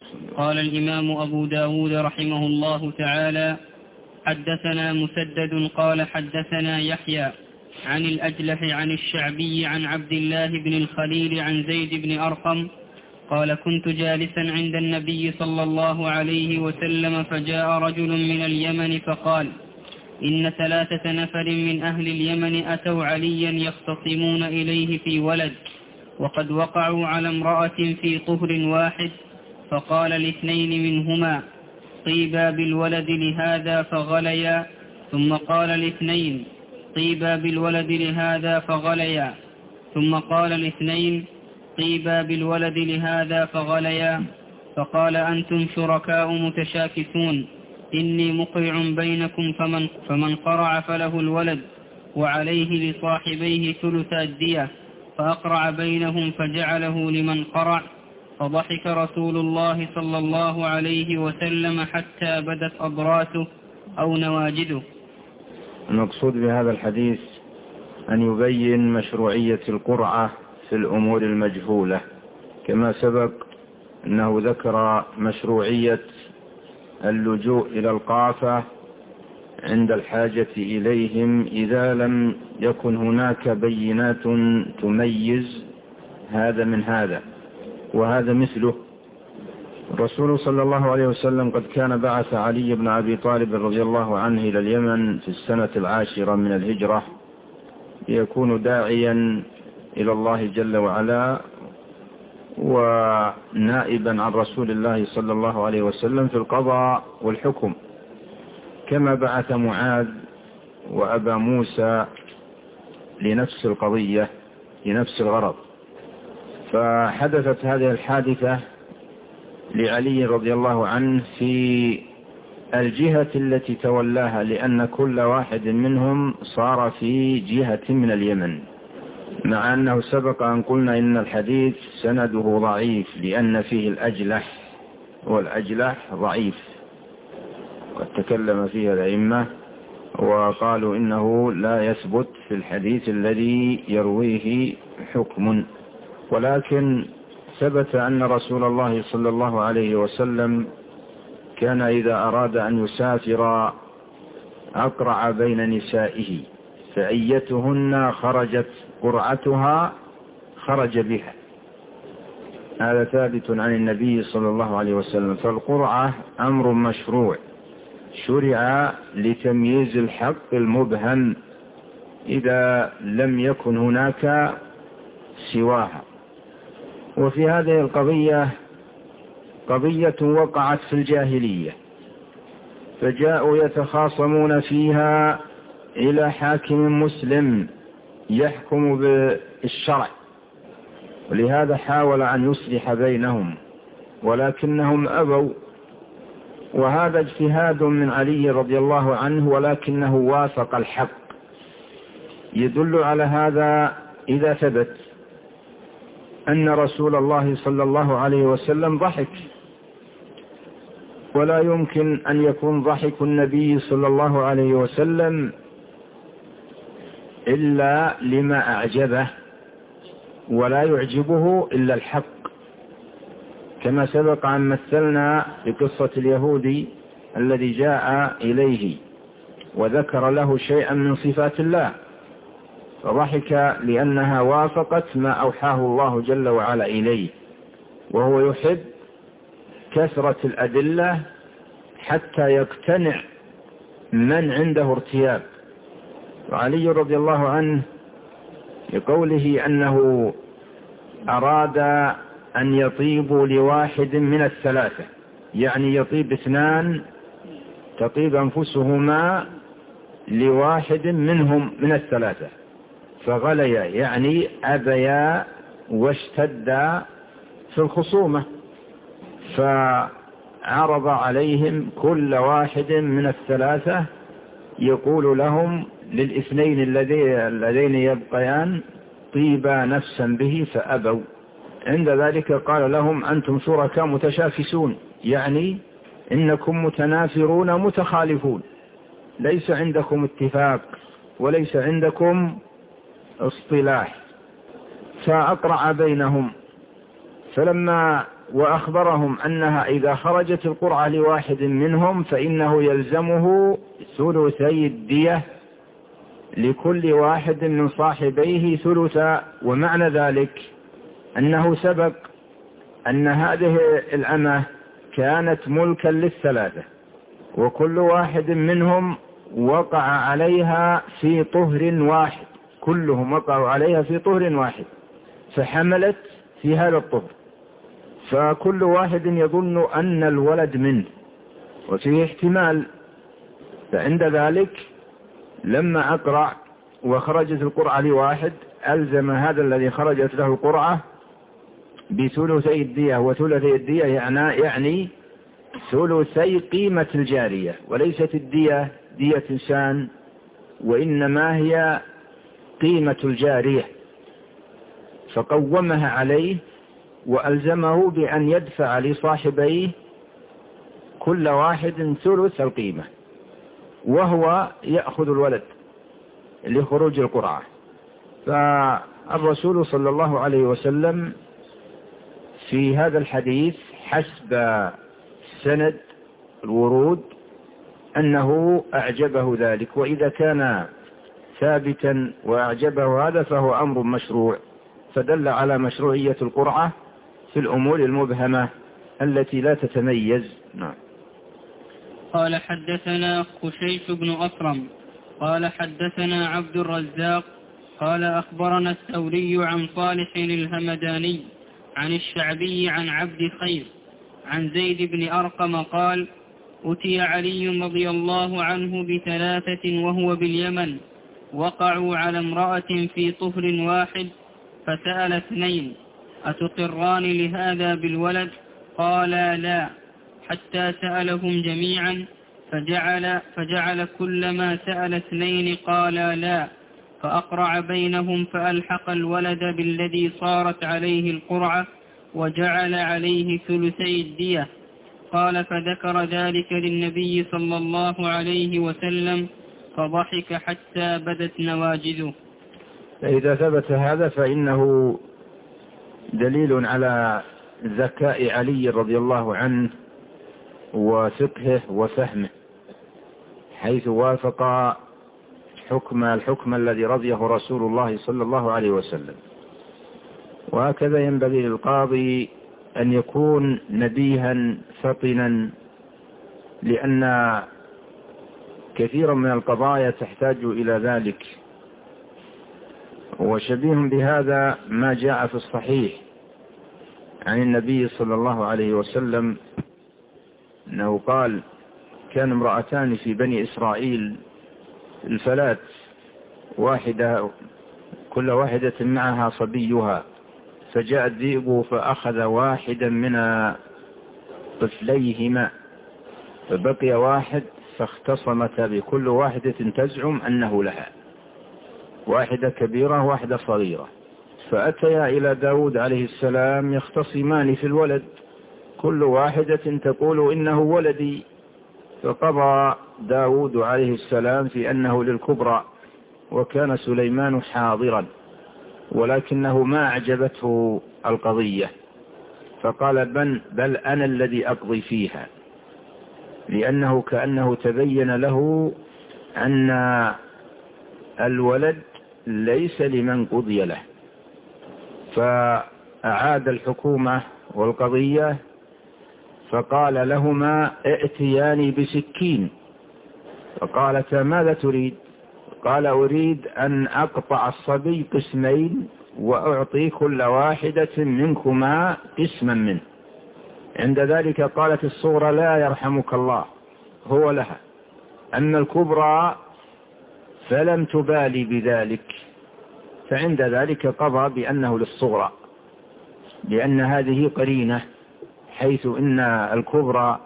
قال الإمام أبو داود رحمه الله تعالى: حدثنا مسدد قال حدثنا يحيى عن الأجلح عن الشعبي عن عبد الله بن الخليل عن زيد بن أرقم قال: كنت جالسا عند النبي صلى الله عليه وسلم فجاء رجل من اليمن فقال: إن 3 نفر من أهل اليمن أتوا عليا يختصمون إليه في ولد، وقد وقعوا على امرأة في طهر واحد، فقال ل2 منهما: طيبا بالولد لهذا فغليا، ثم قال ل2: طيبا بالولد لهذا فغليا، ثم قال ل2: طيبا بالولد لهذا فغليا، فقال: أنتم شركاء متشاكسون، إني مقرع بينكم، فمن قرع فله الولد وعليه لصاحبيه ثلث الدية، فأقرع بينهم فجعله لمن قرع، فضحك رسول الله صلى الله عليه وسلم حتى بدت أضراته أو نواجده. المقصود بهذا الحديث أن يبين مشروعية القرعة في الأمور المجهولة، كما سبق أنه ذكر مشروعية اللجوء إلى القافة عند الحاجة إليهم إذا لم يكن هناك بينات تميز هذا من هذا، وهذا مثله. الرسول صلى الله عليه وسلم قد كان بعث علي بن أبي طالب رضي الله عنه إلى اليمن في السنة 10 من الهجرة ليكون داعيا إلى الله جل وعلا ونائبا عن رسول الله صلى الله عليه وسلم في القضاء والحكم، كما بعث معاذ وأبا موسى لنفس القضية لنفس الغرض. فحدثت هذه الحادثة لعلي رضي الله عنه في الجهة التي تولاها، لأن كل واحد منهم صار في جهة من اليمن، مع أنه سبق أن قلنا إن الحديث سنده ضعيف لأن فيه الأجلح، والأجلح ضعيف، قد تكلم فيه الأئمة وقالوا إنه لا يثبت في الحديث الذي يرويه حكم، ولكن ثبت أن رسول الله صلى الله عليه وسلم كان إذا أراد أن يسافر أقرع بين نسائه، فأيتهن خرجت قرعتها خرج بها. هذا ثابت عن النبي صلى الله عليه وسلم. فالقرعة أمر مشروع شرع لتمييز الحق المبهم إذا لم يكن هناك سواها. وفي هذه القضية قضية وقعت في الجاهلية، فجاءوا يتخاصمون فيها إلى حاكم مسلم يحكم بالشرع، ولهذا حاول أن يصلح بينهم ولكنهم أبوا، وهذا اجتهاد من علي رضي الله عنه ولكنه وافق الحق. يدل على هذا إذا ثبت أن رسول الله صلى الله عليه وسلم ضحك، ولا يمكن أن يكون ضحك النبي صلى الله عليه وسلم إلا لما أعجبه، ولا يعجبه إلا الحق، كما سبق أن مثلنا بقصة اليهودي الذي جاء إليه وذكر له شيئا من صفات الله فضحك لأنها وافقت ما أوحاه الله جل وعلا إليه، وهو يحب كثرة الأدلة حتى يقتنع من عنده ارتياب. وعلي رضي الله عنه لقوله أنه أراد أن يطيبوا لواحد من الثلاثة، يعني يطيب 2 تطيب أنفسهما لواحد منهم من الثلاثة، فغليا يعني أبيا واشتدا في الخصومة، فعرض عليهم كل واحد من الثلاثة يقول لهم ل2 اللذين يبقيان طيبا نفسا به، فأبوا. عند ذلك قال لهم: أنتم شركاء متشاكسون، يعني إنكم متنافرون متخالفون، ليس عندكم اتفاق وليس عندكم اصطلاح. فأقرع بينهم، فلما وأخبرهم أنها إذا خرجت القرعة لواحد منهم فإنه يلزمه ثلثي الدية لكل واحد من صاحبيه ثلثا. ومعنى ذلك أنه سبق أن هذه الأمة كانت ملكا للثلاثة، وكل واحد منهم وقع عليها في طهر واحد، كلهم وقعوا عليها في طهر واحد، فحملت في هذا الطهر، فكل واحد يظن أن الولد منه وفيه احتمال. فعند ذلك لما أقرع وخرجت القرعة لواحد ألزم هذا الذي خرجت له القرعة بثلثي الدية، وثلثي الدية يعني ثلثي قيمة الجارية، وليست الدية دية إنسان، وإنما هي قيمة الجارية، فقومها عليه وألزمه بأن يدفع لصاحبيه كل واحد ثلث القيمة، وهو يأخذ الولد لخروج القرعة. فالرسول صلى الله عليه وسلم في هذا الحديث حسب سند الورود أنه أعجبه ذلك، وإذا كان ثابتا وأعجبه هذا فهو أمر مشروع، فدل على مشروعية القرعة في الأمور المبهمة التي لا تتميز. نعم. قال حدثنا خشيش بن أكرم قال حدثنا عبد الرزاق قال أخبرنا الثوري عن صالح الهمداني عن الشعبي عن عبد خير عن زيد بن أرقم قال أتي علي رضي الله عنه بثلاثة وهو باليمن، وقعوا على امرأة في طهر واحد، فسأل اثنين أتقران لهذا بالولد؟ قالا لا، حتى سألهم جميعا فجعل كلما سأل اثنين قالا لا، فأقرع بينهم فألحق الولد بالذي صارت عليه القرعة وجعل عليه ثلثي الدية. قال فذكر ذلك للنبي صلى الله عليه وسلم فضحك حتى بدت نواجذه. فإذا ثبت هذا فإنه دليل على ذكاء علي رضي الله عنه وفقهه وفهمه، حيث وافق الحكم الذي رضيه رسول الله صلى الله عليه وسلم. وهكذا ينبغي للقاضي أن يكون نبيها فطنا، لأن كثيرا من القضايا تحتاج إلى ذلك. وشبيه بهذا ما جاء في الصحيح عن النبي صلى الله عليه وسلم أنه قال كان امرأتان في بني إسرائيل الفلات، كل واحدة معها صبيها، فجاء الذئب فأخذ واحدا من طفليهما، فبقي واحد، فاختصمتا بكل واحدة تزعم أنه لها، واحدة كبيرة واحدة صغيرة، فأتيا إلى داود عليه السلام يختصمان في الولد، كل واحدة تقول إنه ولدي، فقضى داود عليه السلام في أنه للكبرى، وكان سليمان حاضرا ولكنه ما أعجبته القضية، فقال بل أنا الذي أقضي فيها، لأنه كأنه تبين له أن الولد ليس لمن قضي له. فأعاد الحكومة والقضية، فقال لهما ائتياني بسكين، فقالتا ماذا تريد؟ قال أريد أن أقطع الصبي قسمين وأعطي كل واحدة منكما قسما منه. عند ذلك قالت الصغرى لا يرحمك الله، هو لها. أما الكبرى فلم تبالي بذلك، فعند ذلك قضى بأنه للصغرى، لأن هذه قرينة، حيث إن الكبرى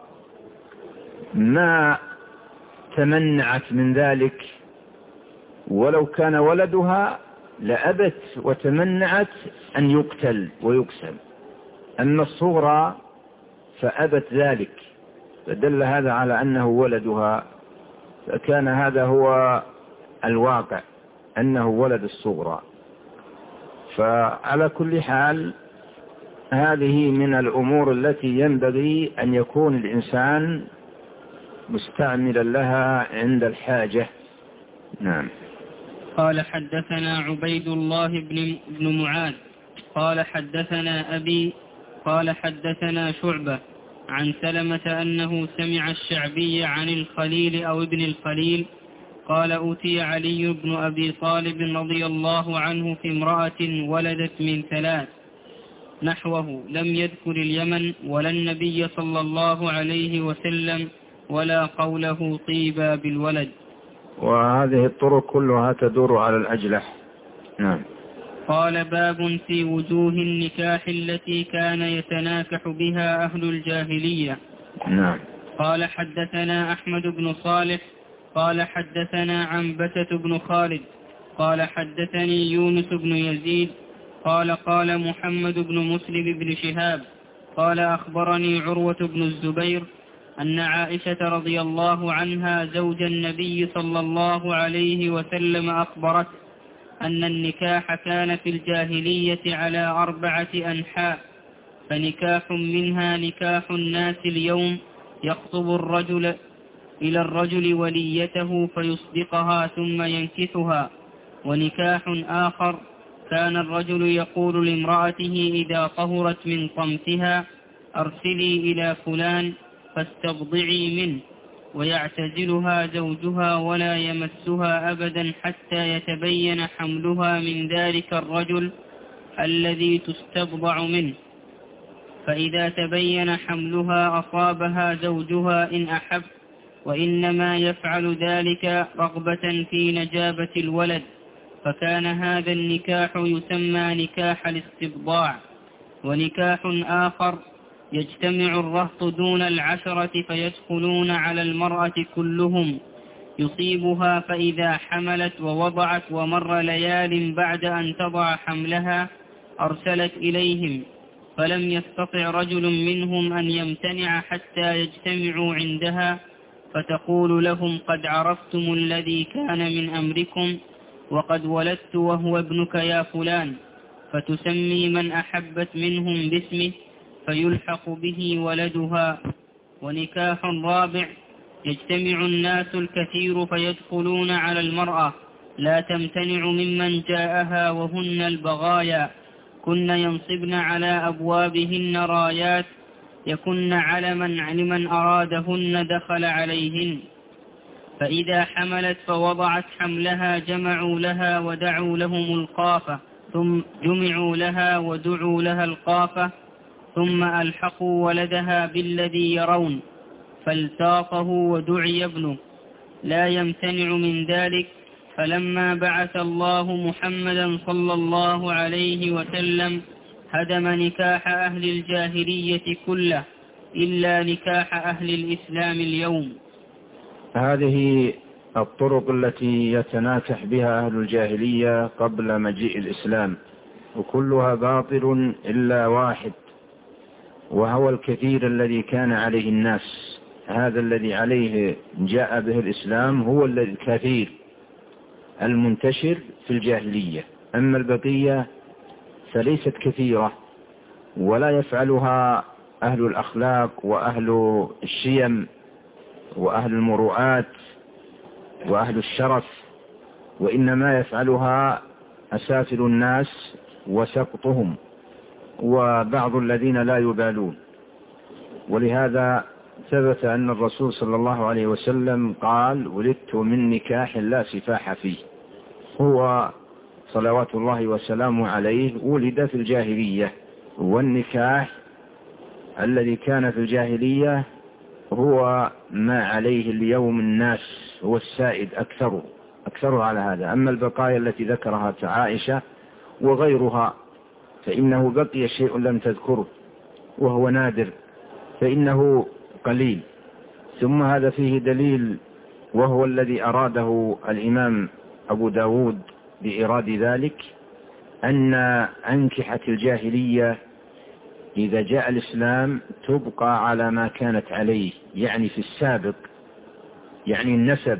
ما تمنعت من ذلك، ولو كان ولدها لأبت وتمنعت أن يقتل ويقسم، أما الصغرى فأبت ذلك، فدل هذا على أنه ولدها، فكان هذا هو الواقع، أنه ولد الصغرى. فعلى كل حال هذه من الأمور التي ينبغي أن يكون الإنسان مستعملا لها عند الحاجة. نعم. قال حدثنا عبيد الله بن معاذ قال حدثنا أبي قال حدثنا شعبة عن سلمة أنه سمع الشعبي عن الخليل أو ابن الخليل قال أوتي علي بن أبي طالب رضي الله عنه في امرأة ولدت من 3 نحوه، لم يذكر اليمن ولا النبي صلى الله عليه وسلم ولا قوله طيبا بالولد. وهذه الطرق كلها تدور على الأجلح. نعم. قال باب في وجوه النكاح التي كان يتناكح بها أهل الجاهلية. نعم. قال حدثنا أحمد بن صالح قال حدثنا عنبسة بن خالد قال حدثني يونس بن يزيد قال محمد بن مسلم بن شهاب قال أخبرني عروة بن الزبير أن عائشة رضي الله عنها زوج النبي صلى الله عليه وسلم أخبرت أن النكاح كان في الجاهلية على 4 أنحاء، فنكاح منها نكاح الناس اليوم يخطب الرجل إلى الرجل وليته فيصدقها ثم ينكحها، ونكاح آخر كان الرجل يقول لامرأته إذا طهرت من طمثها أرسلي إلى فلان فاستبضعي منه، ويعتزلها زوجها ولا يمسها أبدا حتى يتبين حملها من ذلك الرجل الذي تستبضع منه، فإذا تبين حملها أصابها زوجها إن أحب، وإنما يفعل ذلك رغبة في نجابة الولد، فكان هذا النكاح يسمى نكاح الاستبضاع. ونكاح آخر يجتمع الرهط دون 10 فيدخلون على المرأة كلهم يصيبها، فإذا حملت ووضعت ومر ليال بعد أن تضع حملها أرسلت إليهم، فلم يستطع رجل منهم أن يمتنع حتى يجتمعوا عندها، فتقول لهم قد عرفتم الذي كان من أمركم وقد ولدت وهو ابنك يا فلان، فتسمي من أحبت منهم باسمه فيلحق به ولدها. ونكاح رابع يجتمع الناس الكثير فيدخلون على المرأة لا تمتنع ممن جاءها وهن البغايا، كن ينصبن على أبوابهن رايات يكن علما لمن أرادهن دخل عليهن، فإذا حملت فوضعت حملها جمعوا لها ودعوا لهم القافة، ثم جمعوا لها ودعوا لها القافة، ثم ألحقوا ولدها بالذي يرون فالتاقه ودعي ابنه، لا يمتنع من ذلك. فلما بعث الله محمدا صلى الله عليه وسلم هدم نكاح أهل الجاهلية كله إلا نكاح أهل الإسلام اليوم. هذه الطرق التي يتناكح بها أهل الجاهلية قبل مجيء الإسلام، وكلها باطل إلا واحد، وهو الكثير الذي كان عليه الناس. هذا الذي عليه جاء به الإسلام هو الكثير المنتشر في الجاهلية، أما البقية فليست كثيرة ولا يفعلها أهل الأخلاق وأهل الشيم وأهل المروءات وأهل الشرف، وإنما يفعلها أسافل الناس وسقطهم وبعض الذين لا يبالون. ولهذا ثبت أن الرسول صلى الله عليه وسلم قال ولدت من نكاح لا سفاح فيه. هو صلوات الله وسلامه عليه ولد في الجاهلية، والنكاح الذي كان في الجاهلية هو ما عليه اليوم الناس، هو السائد أكثره على هذا. أما البقايا التي ذكرها عائشة وغيرها فإنه بقي شيء لم تذكره وهو نادر، فإنه قليل. ثم هذا فيه دليل وهو الذي أراده الإمام أبو داود بإراد ذلك، أن أنكحة الجاهلية إذا جاء الإسلام تبقى على ما كانت عليه، يعني في السابق، يعني النسب،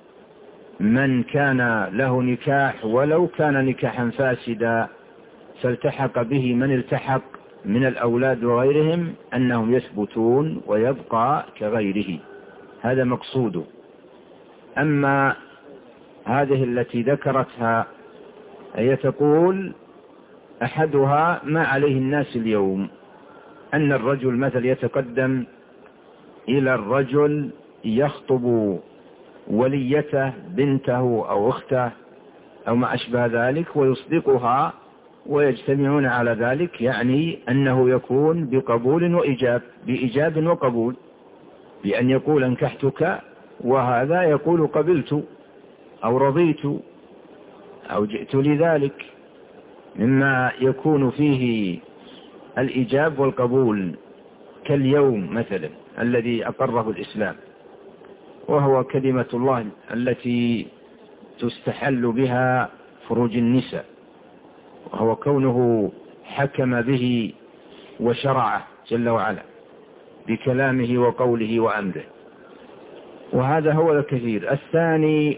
من كان له نكاح ولو كان نكاحا فاسدا فالتحق به من التحق من الأولاد وغيرهم أنهم يثبتون ويبقى كغيره، هذا مقصوده. أما هذه التي ذكرتها هي تقول أحدها ما عليه الناس اليوم، أن الرجل مثل يتقدم إلى الرجل يخطب وليته بنته أو أخته أو ما أشبه ذلك ويصدقها ويجتمعون على ذلك، يعني أنه يكون بقبول وإجاب، بإجاب وقبول، بأن يقول أنكحتك وهذا يقول قبلت أو رضيت أو جئت لذلك، مما يكون فيه الإجاب والقبول، كاليوم مثلا الذي أقره الإسلام، وهو كلمة الله التي تستحل بها فروج النساء، وهو كونه حكم به وشرعه جل وعلا بكلامه وقوله وأمره. وهذا هو الكثير. الثاني،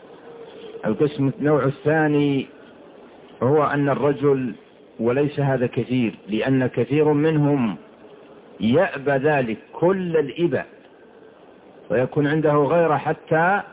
النوع الثاني هو أن الرجل، وليس هذا كثير، لأن كثير منهم يأبى ذلك كل الإباء ويكون عنده غيره، حتى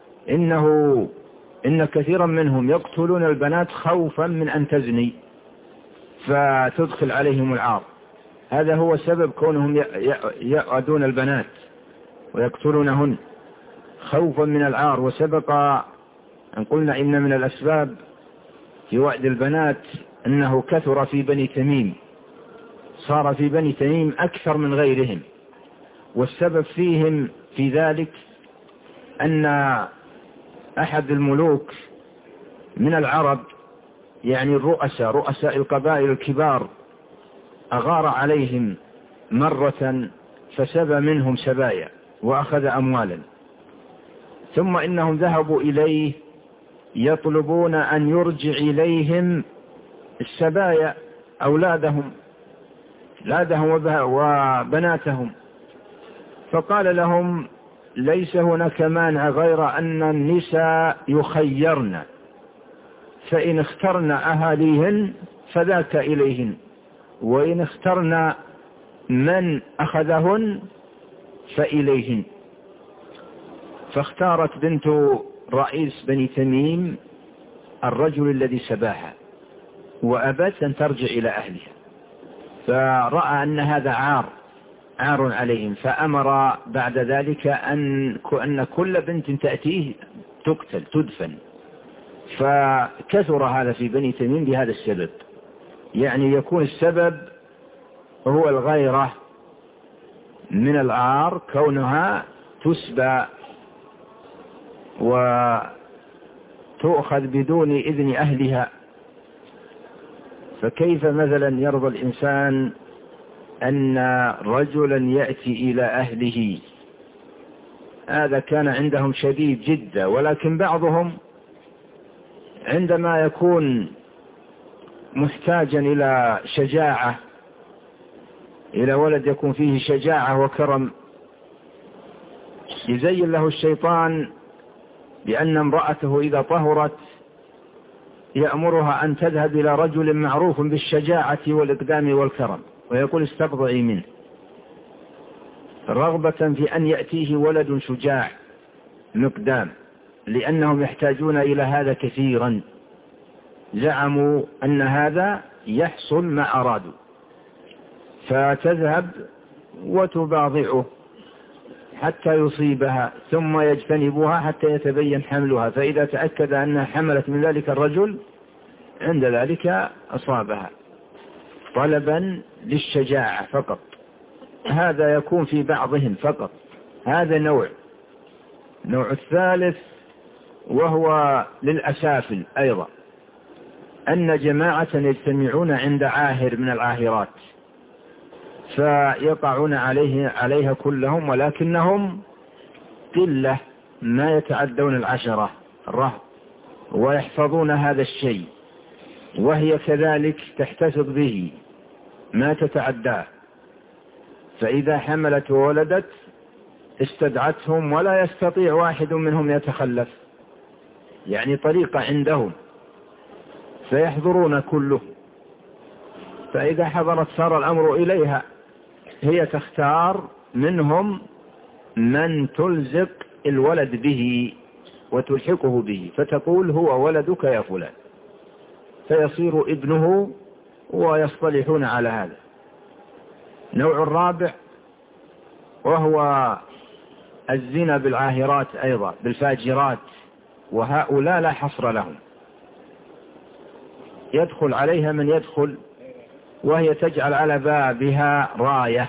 إن كثيرا منهم يقتلون البنات خوفا من أن تزني فتدخل عليهم العار. هذا هو سبب كونهم يأذون البنات ويقتلونهن خوفا من العار. وسبق أن قلنا إن من الأسباب في وعد البنات أنه كثر في بني تميم، صار في بني تميم أكثر من غيرهم. والسبب فيهم في ذلك أن أحد الملوك من العرب، يعني رؤساء القبائل الكبار، أغار عليهم مرة فسبى منهم سبايا وأخذ أموالا، ثم إنهم ذهبوا إليه يطلبون أن يرجع إليهم السبايا أولادهم وبناتهم، فقال لهم ليس هناك مانع غير أن النساء يخيرن، فإن اخترن أهاليهن فذاك إليهن، وإن اخترن من أخذهن فإليهن. فاختارت بنت رئيس بني تميم الرجل الذي سباها وأبت أن ترجع إلى أهلها، فرأى أن هذا عار عليهم، فأمر بعد ذلك أن كل بنت تأتيه تقتل تدفن. فكثر هذا في بني تميم بهذا السبب، يعني يكون السبب هو الغيرة من العار، كونها تسبى وتؤخذ بدون إذن أهلها. فكيف مثلا يرضى الإنسان أن رجلا يأتي إلى أهله؟ هذا كان عندهم شديد جدا. ولكن بعضهم عندما يكون محتاجا إلى شجاعة، إلى ولد يكون فيه شجاعة وكرم، يزين له الشيطان بأن امرأته إذا طهرت يأمرها أن تذهب إلى رجل معروف بالشجاعة والإقدام والكرم، ويقول استبضعي منه، رغبة في أن يأتيه ولد شجاع مقدام، لأنهم يحتاجون إلى هذا كثيرا. زعموا أن هذا يحصل ما أرادوا، فتذهب وتباضعه حتى يصيبها، ثم يجتنبها حتى يتبين حملها، فإذا تأكد أنها حملت من ذلك الرجل عند ذلك أصابها، طلبا للشجاعة فقط. هذا يكون في بعضهم فقط، هذا نوع الثالث وهو للأسافل أيضا، أن جماعة يجتمعون عند عاهر من العاهرات فيقعون عليها كلهم، ولكنهم قلة ما يتعدون 10 رهط، ويحفظون هذا الشيء، وهي كذلك تحتفظ به ما تتعداه. فإذا حملت وولدت استدعتهم ولا يستطيع واحد منهم يتخلف، يعني طريقة عندهم، فيحضرون كله. فإذا حضرت صار الأمر إليها، هي تختار منهم من تلزق الولد به وتلحقه به، فتقول هو ولدك يا فلان، فيصير ابنه ويصطلحون على هذا. نوع الرابع وهو الزنا بالعاهرات أيضا، بالفاجرات، وهؤلاء لا حصر لهم، يدخل عليها من يدخل، وهي تجعل على بابها راية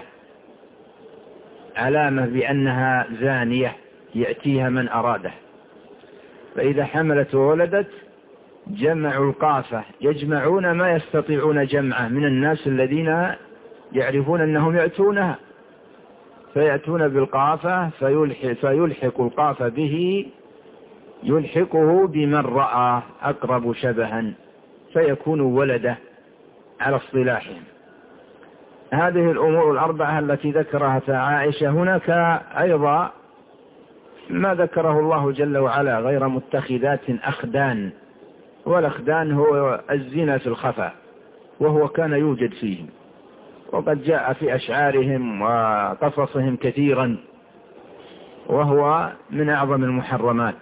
علامة بأنها زانية يأتيها من أراده. فإذا حملت وولدت جمعوا القافة، يجمعون ما يستطيعون جمعه من الناس الذين يعرفون أنهم يأتونها، فيأتون بالقافة فيلحق القافة به، يلحقه بمن رأى أقرب شبها فيكون ولده على اصطلاحهم. هذه الأمور الأربعة التي ذكرها عائشة. هناك أيضا ما ذكره الله جل وعلا غير متخذات أخدان، والأخدان هو الزنا في الخفاء، وهو كان يوجد فيهم، وقد جاء في أشعارهم وقصصهم كثيرا، وهو من أعظم المحرمات.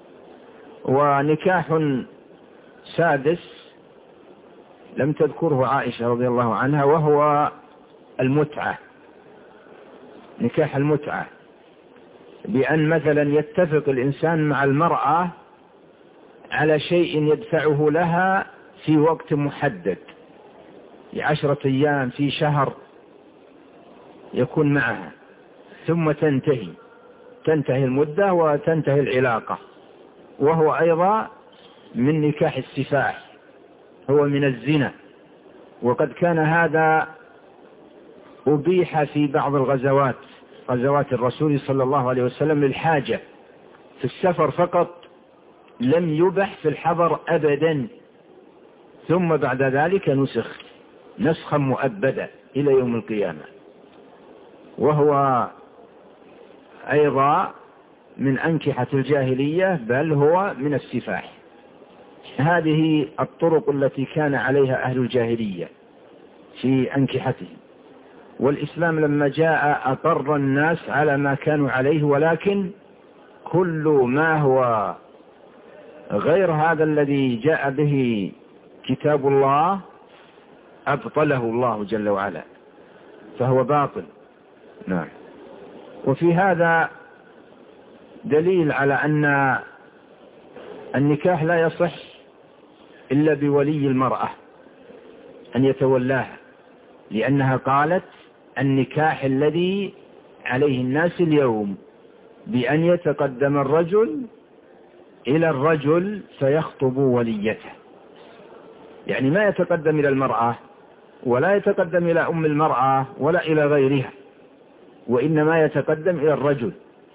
ونكاح سادس لم تذكره عائشة رضي الله عنها، وهو المتعة، نكاح المتعة، بأن مثلا يتفق الإنسان مع المرأة على شيء يدفعه لها في وقت محدد، ل10 أيام في شهر يكون معها، ثم تنتهي المدة وتنتهي العلاقة، وهو أيضا من نكاح السفاح، هو من الزنا. وقد كان هذا أبيح في بعض غزوات الرسول صلى الله عليه وسلم للحاجة في السفر فقط، لم يبح في الحضر أبدا، ثم بعد ذلك نسخ نسخا مؤبدا إلى يوم القيامة، وهو أيضا من أنكحة الجاهلية، بل هو من السفاح. هذه الطرق التي كان عليها أهل الجاهلية في أنكحتهم، والإسلام لما جاء أقر الناس على ما كانوا عليه، ولكن كل ما هو غير هذا الذي جاء به كتاب الله أبطله الله جل وعلا، فهو باطل. نعم. وفي هذا دليل على أن النكاح لا يصح إلا بولي المرأة أن يتولاها، لأنها قالت النكاح الذي عليه الناس اليوم بأن يتقدم الرجل إلى الرجل فيخطب وليته، يعني ما يتقدم إلى المرأة ولا يتقدم إلى أم المرأة ولا إلى غيرها، وإنما يتقدم إلى الرجل.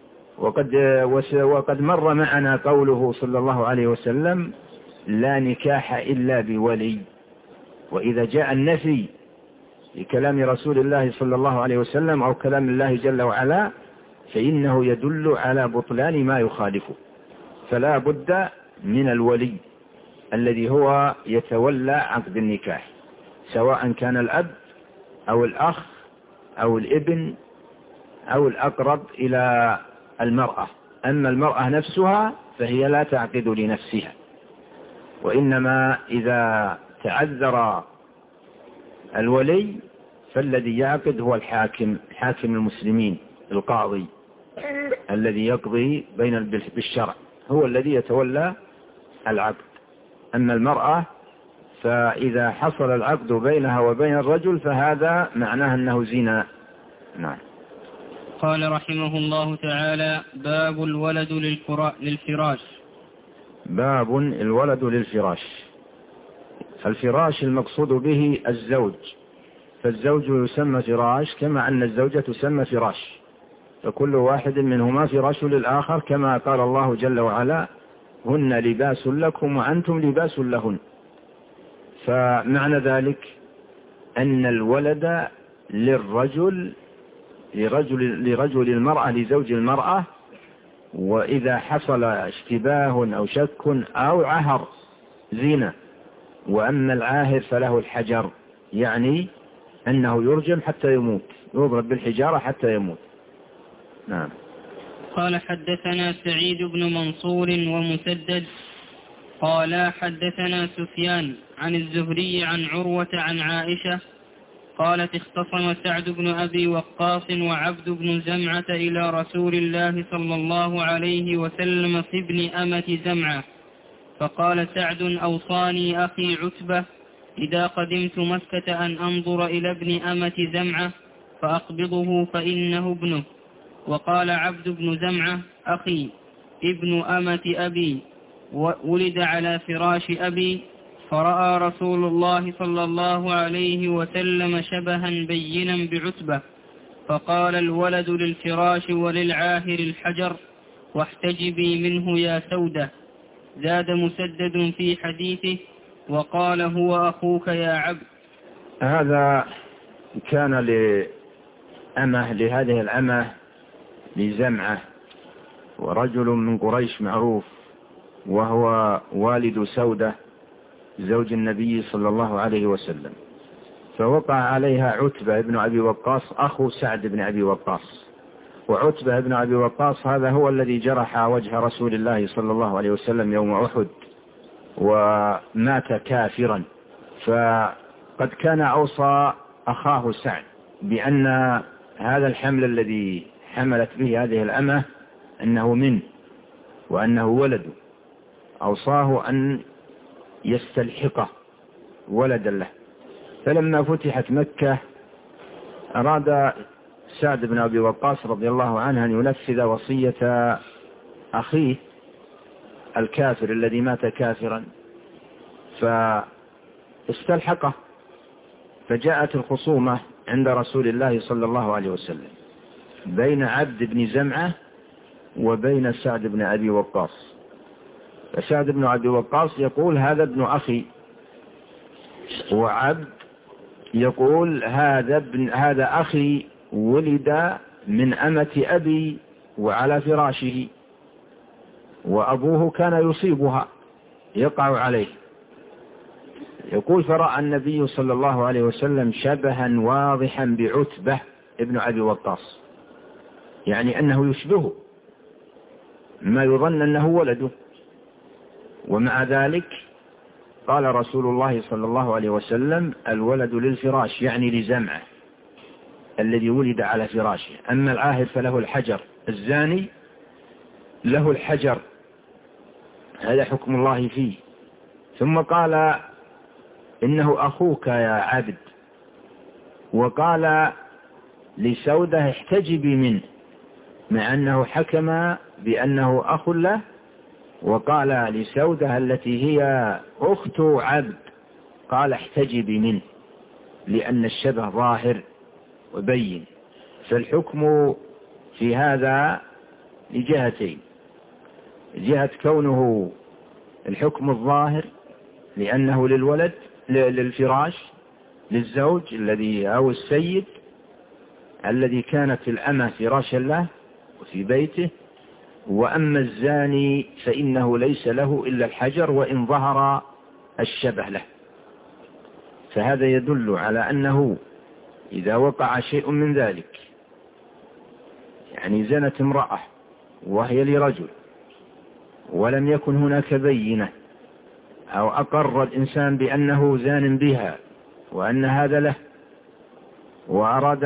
وقد مر معنا قوله صلى الله عليه وسلم لا نكاح إلا بولي. وإذا جاء النفي لكلام رسول الله صلى الله عليه وسلم أو كلام الله جل وعلا فإنه يدل على بطلان ما يخالفه، فلا بد من الولي الذي هو يتولى عقد النكاح، سواء كان الأب أو الأخ أو الابن أو الأقرب إلى المرأة. أما المرأة نفسها فهي لا تعقد لنفسها، وإنما إذا تعذر الولي فالذي يعقد هو حاكم المسلمين، القاضي الذي يقضي بالشرع، هو الذي يتولى العقد. أما المرأة فإذا حصل العقد بينها وبين الرجل فهذا معناه أنه زنا. نعم. قال رحمه الله تعالى: باب الولد للفراش. باب الولد للفراش. الفراش المقصود به الزوج، فالزوج يسمى فراش كما أن الزوجة تسمى فراش، فكل واحد منهما فراش للآخر، كما قال الله جل وعلا: هن لباس لكم وأنتم لباس لهن. فمعنى ذلك أن الولد لرجل المرأة، لزوج المرأة، وإذا حصل اشتباه أو شك أو عهر زنا. وأما العاهر فله الحجر يعني أنه يرجم حتى يموت، يضرب بالحجارة حتى يموت. نعم. قال حدثنا سعيد بن منصور ومسدد قال حدثنا سفيان عن الزهري عن عروة عن عائشة قالت اختصم سعد بن أبي وقاص وعبد بن زمعة إلى رسول الله صلى الله عليه وسلم في ابن أمة زمعة، فقال سعد أوصاني أخي عتبة إذا قدمت مكة أن أنظر إلى ابن أمة زمعة فأقبضه فإنه ابنه. وقال عبد بن زمعة أخي ابن أمة أبي ولد على فراش أبي، فرأى رسول الله صلى الله عليه وسلم شبها بينا بعتبة، فقال الولد للفراش وللعاهر الحجر واحتجبي منه يا سودة. زاد مسدد في حديثه وقال هو أخوك يا عبد. هذا كان لهذه الأمة لزمعة، ورجل من قريش معروف، وهو والد سودة زوج النبي صلى الله عليه وسلم، فوقع عليها عتبة بن أبي وقاص أخو سعد بن أبي وقاص. وعتبة بن أبي وقاص هذا هو الذي جرح وجه رسول الله صلى الله عليه وسلم يوم أحد ومات كافرا، فقد كان أوصى أخاه سعد بأن هذا الحمل الذي حملت به هذه الأمة أنه منه وأنه ولده، أوصاه أن يستلحقه ولدا له. فلما فتحت مكة أراد سعد بن أبي وقاص رضي الله عنه أن ينفذ وصية أخيه الكافر الذي مات كافرا، فاستلحقه، فجاءت الخصومة عند رسول الله صلى الله عليه وسلم بين عبد بن زمعة وبين سعد بن أبي وقاص. فسعد بن أبي وقاص يقول هذا ابن أخي، وعبد يقول هذا أخي ولد من أمة أبي وعلى فراشه، وأبوه كان يصيبها يقع عليه. يقول فرأى النبي صلى الله عليه وسلم شبها واضحا بعتبة ابن أبي وقاص، يعني أنه يشبهه ما يظن أنه ولده. ومع ذلك قال رسول الله صلى الله عليه وسلم الولد للفراش، يعني لزمعة الذي ولد على فراشه، أما العاهر فله الحجر، الزاني له الحجر، هذا حكم الله فيه. ثم قال إنه أخوك يا عبد، وقال لسودة احتجبي منه، مع أنه حكم بأنه أخ له، وقال لسودة التي هي أخت عبد قال احتجبي منه، لأن الشبه ظاهر وبين. فالحكم في هذا لجهتين: جهة كونه الحكم الظاهر لأنه للولد للفراش للزوج الذي أو السيد الذي كانت الأمة فراشا له وفي بيته، وأما الزاني فإنه ليس له إلا الحجر وإن ظهر الشبه له. فهذا يدل على أنه إذا وقع شيء من ذلك، يعني زنت امرأة وهي لرجل ولم يكن هناك بينة، أو أقر الإنسان بأنه زان بها وأن هذا له، وأراد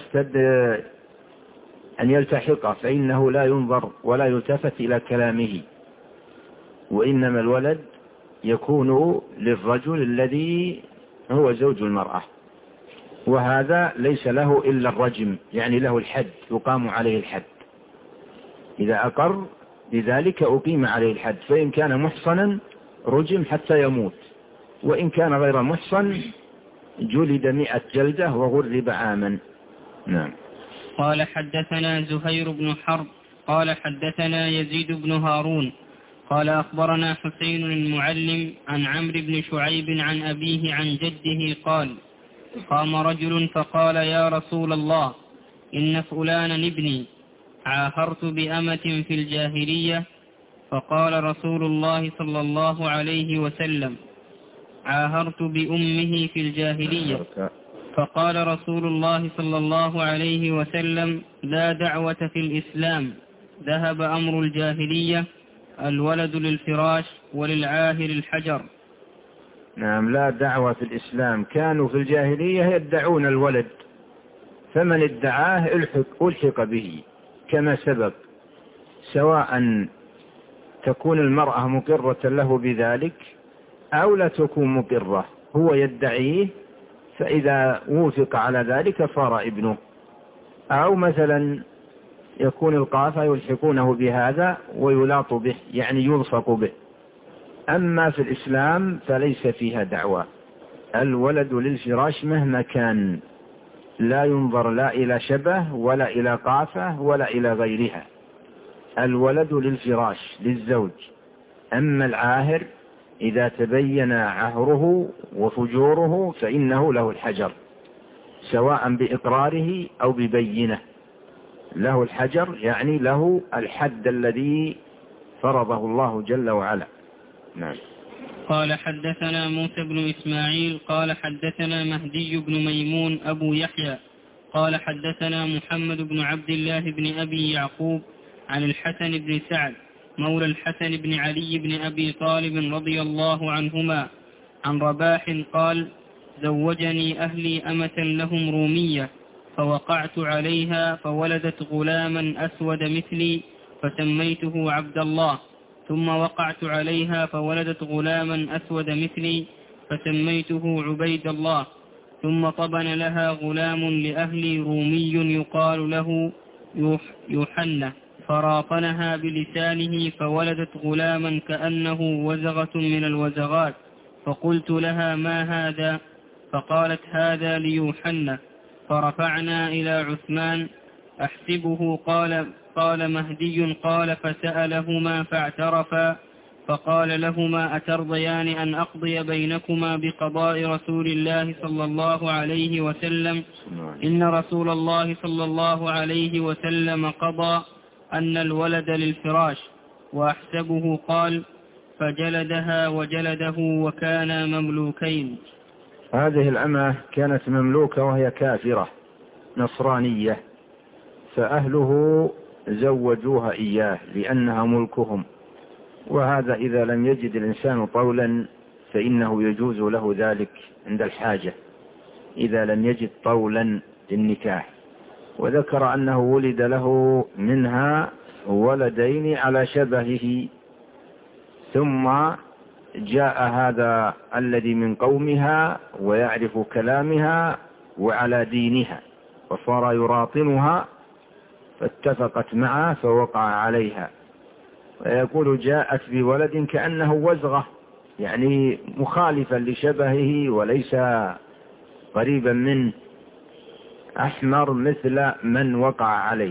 أن يلتحق، فإنه لا ينظر ولا يلتفت إلى كلامه، وإنما الولد يكون للرجل الذي هو زوج المرأة، وهذا ليس له إلا الرجم، يعني له الحد، يقام عليه الحد. إذا أقر بذلك أقيم عليه الحد، فإن كان محصنا رجم حتى يموت، وإن كان غير محصن جلد 100 جلدة وغرب عاما. نعم. قال حدثنا زهير بن حرب قال حدثنا يزيد بن هارون قال أخبرنا حسين المعلم عن عمرو بن شعيب عن أبيه عن جده قال قام رجل فقال يا رسول الله إن فلانا ابني عاهرت بأمة في الجاهلية، فقال رسول الله صلى الله عليه وسلم عاهرت بأمه في الجاهلية. فقال رسول الله صلى الله عليه وسلم: لا دعوة في الإسلام، ذهب أمر الجاهلية، الولد للفراش وللعاهر الحجر. نعم، لا دعوة في الإسلام. كانوا في الجاهلية يدعون الولد، فمن ادعاه ألحق به كما سبق، سواء تكون المرأة مقرة له بذلك أو لا تكون مقرة، هو يدعيه، فإذا وافق على ذلك صار ابنه. أو مثلا يكون القافة يلحقونه بهذا ويلاط به، يعني يلصق به. أما في الإسلام فليس فيها دعوة. الولد للفراش مهما كان، لا ينظر لا إلى شبه ولا إلى قافة ولا إلى غيرها. الولد للفراش للزوج. أما العاهر إذا تبين عهره وفجوره فإنه له الحجر، سواء بإقراره أو ببينه. له الحجر يعني له الحد الذي فرضه الله جل وعلا. نعم. قال حدثنا موسى بن إسماعيل قال حدثنا مهدي بن ميمون أبو يحيى قال حدثنا محمد بن عبد الله بن أبي يعقوب عن الحسن بن سعد مولى الحسن بن علي بن أبي طالب رضي الله عنهما عن رباح قال: زوجني أهلي أمة لهم رومية، فوقعت عليها فولدت غلاما أسود مثلي فسميته عبد الله، ثم وقعت عليها فولدت غلاما أسود مثلي فسميته عبيد الله، ثم طبن لها غلام لأهلي رومي يقال له يوحنا، فراطنها بلسانه فولدت غلاما كأنه وزغة من الوزغات، فقلت لها: ما هذا؟ فقالت: هذا ليوحنا. فرفعنا إلى عثمان أحسبه. قال مهدي: قال فسألهما فاعترفا، فقال لهما: أترضيان أن أقضي بينكما بقضاء رسول الله صلى الله عليه وسلم؟ إن رسول الله صلى الله عليه وسلم قضى أن الولد للفراش. وأحسبه قال: فجلدها وجلده وكانا مملوكين. هذه الأمة كانت مملوكة وهي كافرة نصرانية، فأهله زوجوها إياه لأنها ملكهم. وهذا إذا لم يجد الإنسان طولا فإنه يجوز له ذلك عند الحاجة، إذا لم يجد طولا للنكاح. وذكر أنه ولد له منها ولدين على شبهه، ثم جاء هذا الذي من قومها ويعرف كلامها وعلى دينها، فصار يراطنها فاتفقت معه فوقع عليها. ويقول: جاءت بولد كأنه وزغة، يعني مخالفا لشبهه وليس قريبا منه، أحمر مثل من وقع عليه.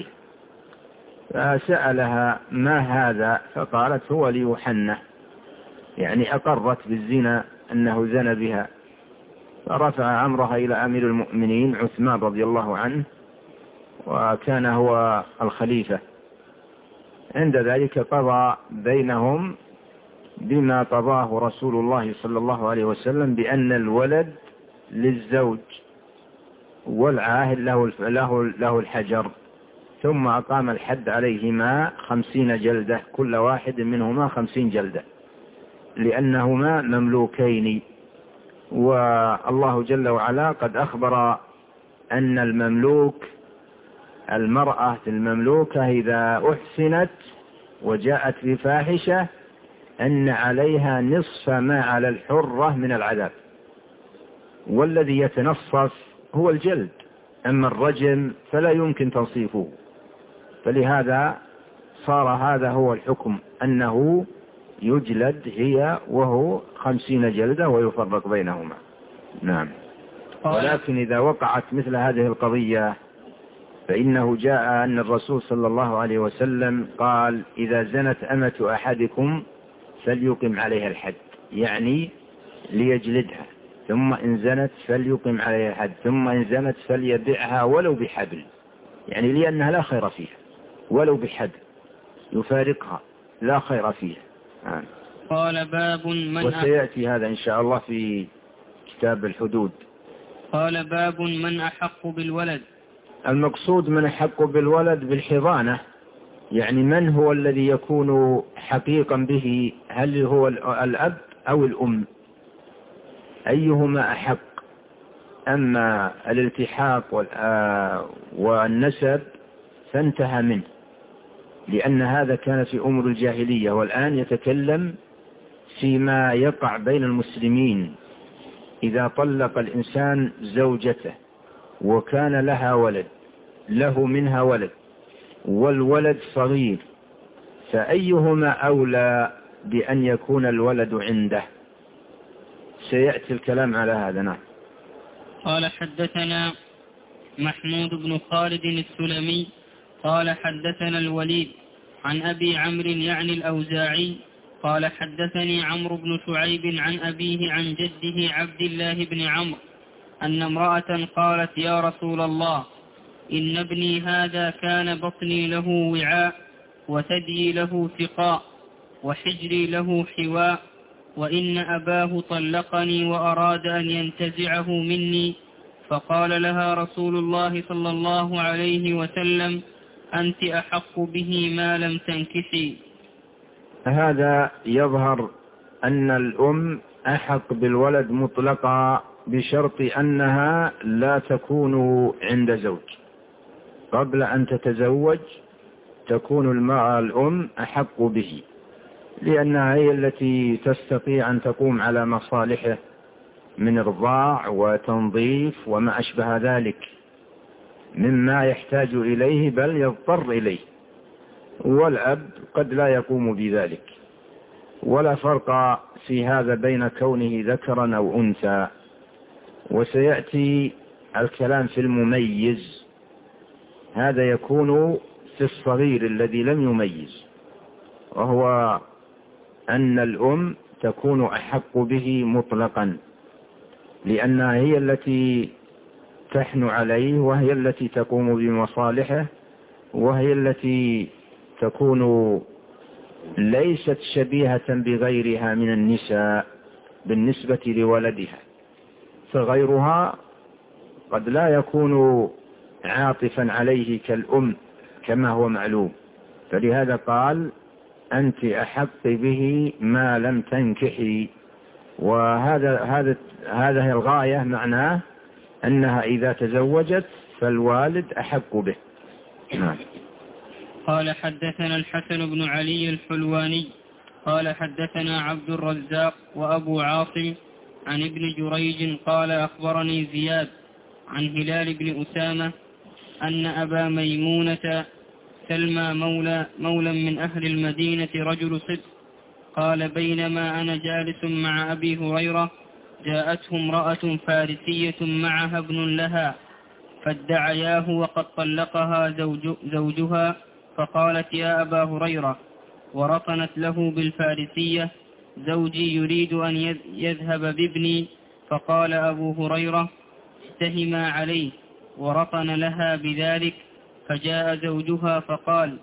فسألها: ما هذا؟ فقالت: هو ليوحنا، يعني أقرت بالزنا أنه زنى بها. فرفع أمرها إلى أمير المؤمنين عثمان رضي الله عنه، وكان هو الخليفة. عند ذلك قضى بينهم بما قضاه رسول الله صلى الله عليه وسلم، بأن الولد للزوج والعاهل له الحجر، ثم أقام الحد عليهما 50 جلدة، كل واحد منهما 50 جلدة، لأنهما مملوكين. والله جل وعلا قد أخبر أن المرأة المملوكة إذا أحسنت وجاءت بفاحشة أن عليها نصف ما على الحرة من العذاب، والذي يتنصف هو الجلد، أما الرجم فلا يمكن تنصيفه. فلهذا صار هذا هو الحكم، أنه يجلد هي وهو 50 جلدة ويفرق بينهما. نعم. ولكن إذا وقعت مثل هذه القضية فإنه جاء أن الرسول صلى الله عليه وسلم قال: إذا زنت أمة أحدكم فليقم عليها الحد، يعني ليجلدها، ثم إن زنت فليقم عليها الحد، ثم إن زنت فليبيعها ولو بحبل، يعني لأنها لا خير فيها، ولو بحبل يفارقها لا خير فيها. قال باب من وسيأتي هذا إن شاء الله في كتاب الحدود. قال باب من أحق بالولد. المقصود من أحق بالولد بالحضانة، يعني من هو الذي يكون حقيقا به، هل هو الأب أو الأم، أيهما أحق؟ أما الالتحاق والنسب فانتهى منه، لأن هذا كان في أمور الجاهلية، والآن يتكلم فيما يقع بين المسلمين. إذا طلق الإنسان زوجته وكان لها ولد، له منها ولد والولد صغير، فأيهما أولى بأن يكون الولد عنده؟ سيأتي الكلام على هذا. نعم. قال حدثنا محمود بن خالد السلمي قال حدثنا الوليد عن أبي عمرو يعني الأوزاعي قال حدثني عمرو بن شعيب عن أبيه عن جده عبد الله بن عمرو أن امرأة قالت يا رسول الله إن ابني هذا كان بطني له وعاء وثدي له سقاء وحجري له حواء، وإن أباه طلقني وأراد أن ينتزعه مني، فقال لها رسول الله صلى الله عليه وسلم أنت أحق به ما لم تنكحي. هذا يظهر أن الأم أحق بالولد مطلقا بشرط أنها لا تكون عند زوج. قبل أن تتزوج تكون المرأة الأم أحق به، لأنها هي التي تستطيع أن تقوم على مصالحه من رضاع وتنظيف وما أشبه ذلك مما يحتاج إليه بل يضطر إليه، والأب قد لا يقوم بذلك. ولا فرق في هذا بين كونه ذكرا أو أنثى. وسيأتي الكلام في المميز، هذا يكون في الصغير الذي لم يميز، وهو أن الأم تكون أحق به مطلقا، لأنها هي التي تحن عليه، وهي التي تقوم بمصالحه، وهي التي تكون ليست شبيهة بغيرها من النساء بالنسبة لولدها، فغيرها قد لا يكون عاطفا عليه كالأم كما هو معلوم. فلهذا قال أنت أحق به ما لم تنكحي. وهذا هي الغاية، معناه أنها إذا تزوجت فالوالد أحق به. نعم. قال حدثنا الحسن بن علي الحلواني قال حدثنا عبد الرزاق وأبو عاصم عن ابن جريج قال أخبرني زياد عن هلال بن أسامة أن أبا ميمونة سلمى مولى من أهل المدينة رجل صدق قال بينما أنا جالس مع أبي هريرة جاءته امرأة فارسية معها ابن لها فادعياه وقد طلقها زوجها، فقالت يا أبا هريرة، ورطنت له بالفارسية زوجي يريد أن يذهب بابني، فقال أبو هريرة استهما عليه ورطن لها بذلك، فجاء زوجها فقال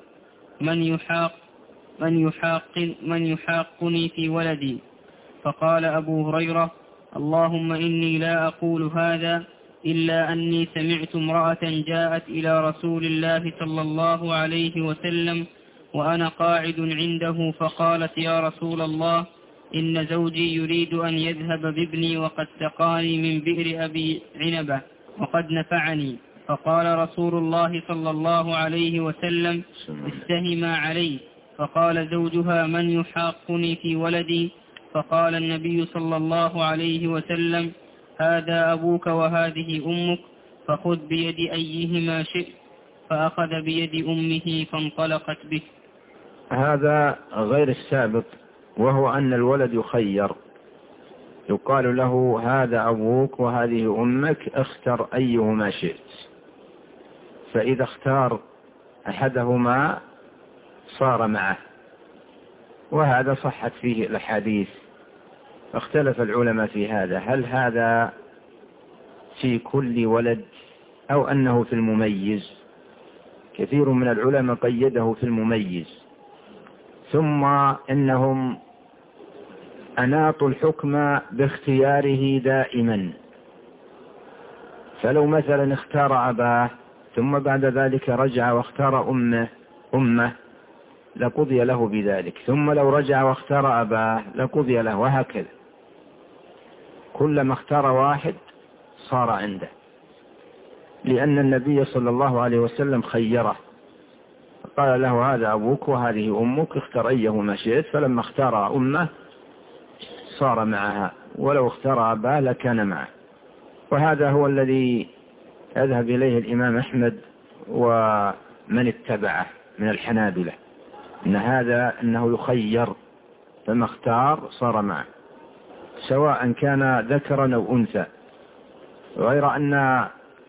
من يحاقني في ولدي؟ فقال أبو هريرة اللهم إني لا أقول هذا إلا أني سمعت امرأة جاءت إلى رسول الله صلى الله عليه وسلم وأنا قاعد عنده فقالت يا رسول الله إن زوجي يريد أن يذهب بابني وقد سقاني من بئر أبي عنبة وقد نفعني، فقال رسول الله صلى الله عليه وسلم استهما عليه، فقال زوجها من يحاقني في ولدي؟ فقال النبي صلى الله عليه وسلم هذا أبوك وهذه أمك فخذ بيد أيهما شئت، فأخذ بيد أمه فانطلقت به. هذا غير السابق، وهو أن الولد يخير، يقال له هذا أبوك وهذه أمك اختر أيهما شئت، فإذا اختار أحدهما صار معه. وهذا صحت فيه الأحاديث، اختلف العلماء في هذا، هل هذا في كل ولد أو أنه في المميز؟ كثير من العلماء قيده في المميز، ثم إنهم أناطوا الحكم باختياره دائما، فلو مثلا اختار أباه ثم بعد ذلك رجع واختار أمه لقضي له بذلك، ثم لو رجع واختار أباه لقضي له، وهكذا كلما اختار واحد صار عنده، لأن النبي صلى الله عليه وسلم خيره، قال له هذا أبوك وهذه أمك، اختر أيهما شئت، فلما اختار أمه صار معها، ولو اختار أباه لكان معه. وهذا هو الذي يذهب إليه الإمام أحمد ومن اتبعه من الحنابلة، أنه يخير، فما اختار صار معه سواء كان ذكرا أو أنثى، غير أن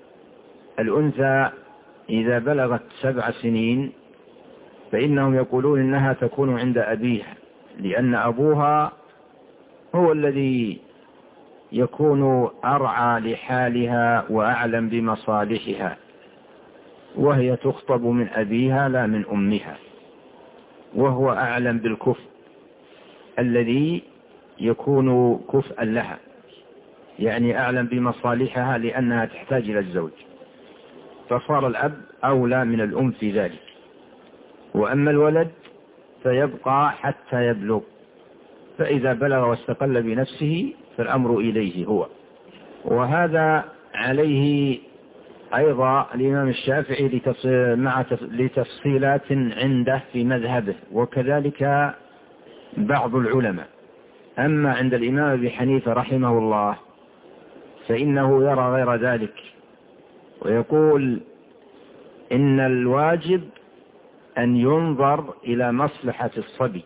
الأنثى إذا بلغت 7 سنين فإنهم يقولون إنها تكون عند أبيها، لأن أبوها هو الذي يكون أرعى لحالها وأعلم بمصالحها، وهي تخطب من أبيها لا من أمها، وهو أعلم بالكفء الذي يكون كفءا لها، يعني أعلم بمصالحها لأنها تحتاج إلى الزوج، فصار الأب أولى من الأم في ذلك. وأما الولد فيبقى حتى يبلغ، فإذا بلغ واستقل بنفسه فالأمر إليه هو. وهذا عليه أيضا الإمام الشافعي لتفصيلات عنده في مذهبه، وكذلك بعض العلماء. أما عند الإمام أبي حنيفة رحمه الله فإنه يرى غير ذلك، ويقول إن الواجب أن ينظر إلى مصلحة الصبي،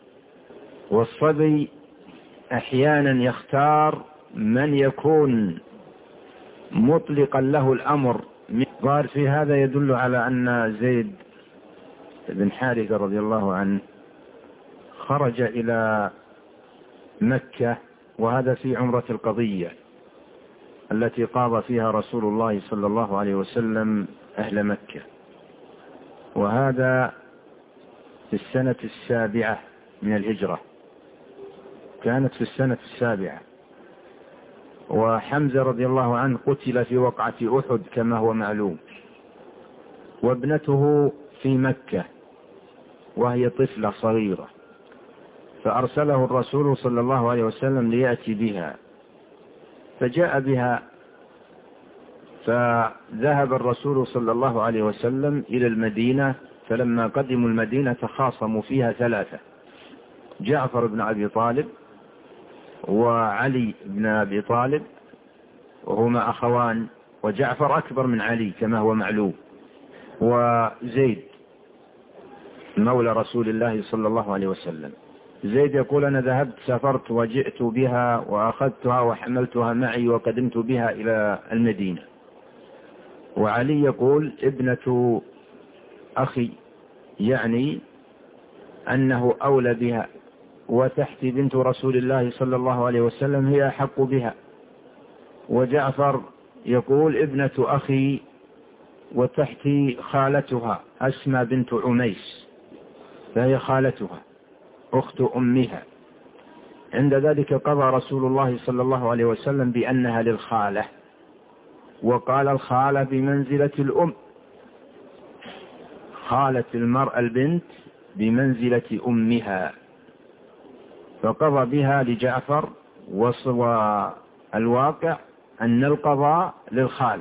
والصبي أحيانا يختار من يكون مطلقا له الأمر. قال في هذا يدل على أن زيد بن حارثة رضي الله عنه خرج إلى مكة، وهذا في عمرة القضية التي قاضى فيها رسول الله صلى الله عليه وسلم أهل مكة، وهذا في 7 من الهجرة، كانت في 7. وحمزة رضي الله عنه قتل في وقعة أحد كما هو معلوم، وابنته في مكة وهي طفلة صغيرة، فأرسله الرسول صلى الله عليه وسلم ليأتي بها، فجاء بها، فذهب الرسول صلى الله عليه وسلم إلى المدينة، فلما قدموا المدينة تخاصموا فيها 3، جعفر بن أبي طالب وعلي بن أبي طالب، وهما أخوان، وجعفر أكبر من علي كما هو معلوم، وزيد مولى رسول الله صلى الله عليه وسلم. زيد يقول أنا ذهبت سافرت وجئت بها وأخذتها وحملتها معي وقدمت بها إلى المدينة. وعلي يقول ابنة أخي، يعني أنه أولى بها، وتحتي بنت رسول الله صلى الله عليه وسلم هي أحق بها. وجعفر يقول ابنة أخي وتحتي خالتها أسمى بنت عميس، فهي خالتها أخت أمها. عند ذلك قضى رسول الله صلى الله عليه وسلم بأنها للخالة، وقال الخالة بمنزلة الأم، خالة المرأة البنت بمنزلة أمها، فقضى بها لجعفر. والواقع أن القضاء للخالة.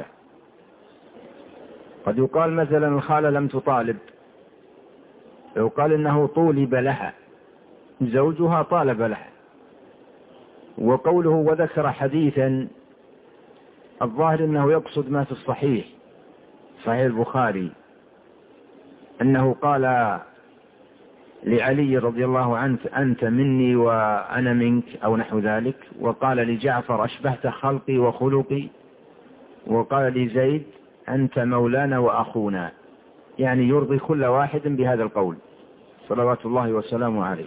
قد يقال مثلا الخالة لم تطالب، يقال إنه طولب لها، زوجها طالب لها. وقوله وذكر حديثا، الظاهر أنه يقصد ما في الصحيح البخاري، أنه قال لعلي رضي الله عنه أنت مني وأنا منك أو نحو ذلك، وقال لجعفر أشبهت خلقي وخلقي، وقال لزيد أنت مولانا وأخونا، يعني يرضي كل واحد بهذا القول صلوات الله وسلامه عليه.